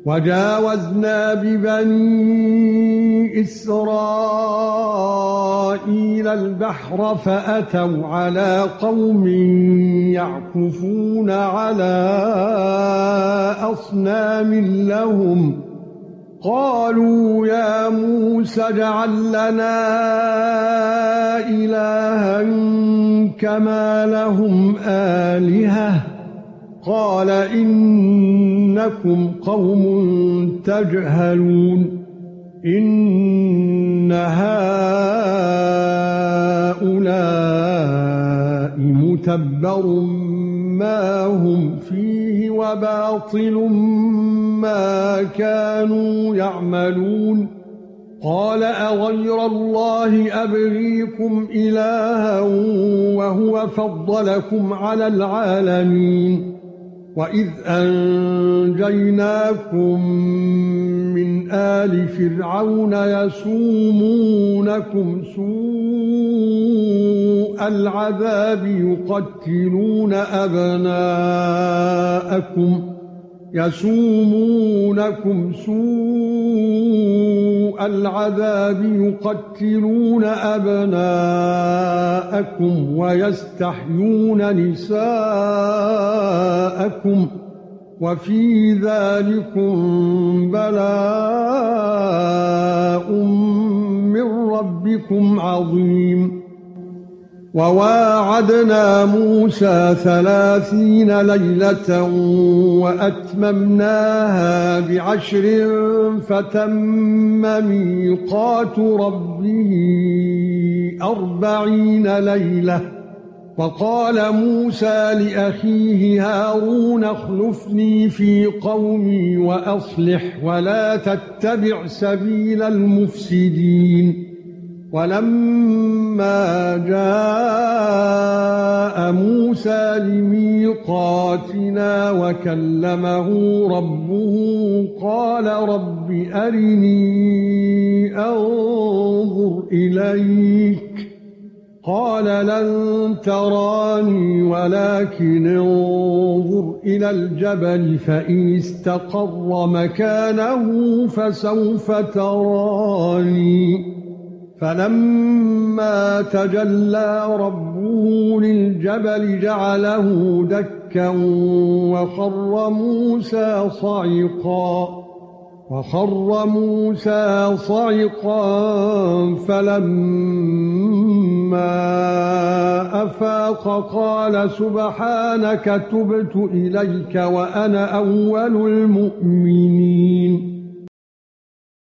وَجَاوَزْنَا بِبَنِي إِسْرَائِيلَ الْبَحْرَ فَأَتَوْا عَلَى قَوْمٍ يَعْكُفُونَ عَلَى أَصْنَامٍ لَّهُمْ قَالُوا يَا مُوسَى اجْعَل لَّنَا إِلَٰهًا كَمَا لَهُمْ آلِهَةٌ قَالَ إِنَّكُمْ قَوْمٌ تَجْهَلُونَ إِنَّ هَؤُلَاءِ مُتَبَّرٌ مَا هُمْ فِيهِ وَبَاطِلٌ مَا كَانُوا يَعْمَلُونَ قَالَ أَغَيْرَ اللَّهِ أَبْغِيكُمْ إِلَٰهًا وَهُوَ فَضَّلَكُمْ عَلَى الْعَالَمِينَ وَإِذْ أَنجَيْنَاكُمْ مِنْ آلِ فِرْعَوْنَ يَسُومُونَكُمْ سُوءَ الْعَذَابِ يقتلون أبناءكم ويستحيون نساءكم وفي ذلكم بلاء من ربكم عظيم وواعدنا موسى 30 ليلة وأتممناها ب10 فتم ميقات ربه 40 ليلة وقال موسى لأخيه هارون اخلفني في قومي وأصلح ولا تتبع سبيل المفسدين ولما جاء موسى لميقاتنا وكلمه ربه قال رب أرني أنظر إليك قال لن تراني ولكن انظر إلى الجبل فإن استقر مكانه فسوف تراني فلما تجلى ربه للجبل جعله دكا وخر موسى صعقا فلما أفاق قال سبحانك تبت إليك وأنا أول المؤمنين